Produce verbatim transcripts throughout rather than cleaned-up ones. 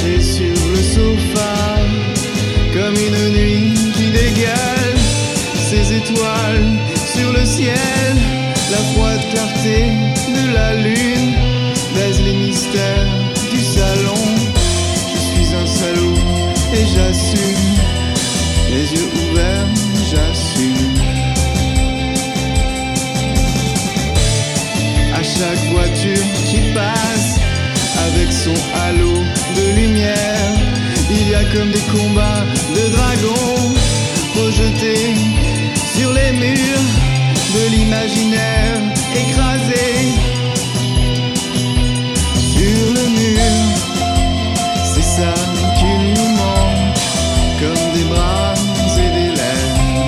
allongé sur le sofa, comme une nuit qui dégale ses étoiles sur le ciel. La froide clarté de la lune baise les mystères du salon. Je suis un salaud et j'assume, les yeux ouverts, j'assume. À chaque voiture qui passe avec son halo de lumière, il y a comme des combats de dragons projetés sur les murs de l'imaginaire, écrasés sur le mur. C'est ça qu'il nous manque, comme des bras et des lèvres.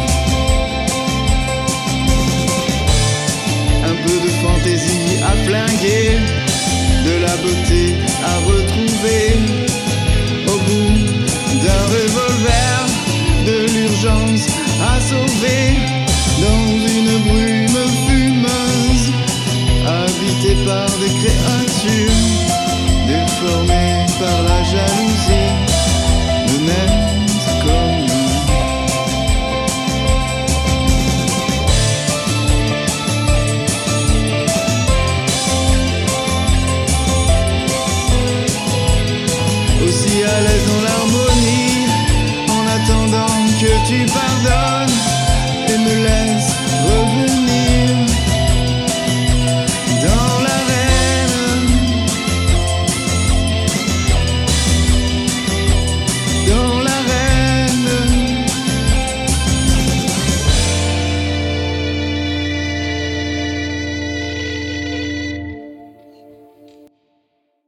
Un peu de fantaisie à flinguer, de la beauté à retrouver, au bout d'un revolver, de l'urgence à sauver, dans une brume fumeuse, habitée par des créatures déformées par la jalousie de n'être comme nous. Aussi à l'aise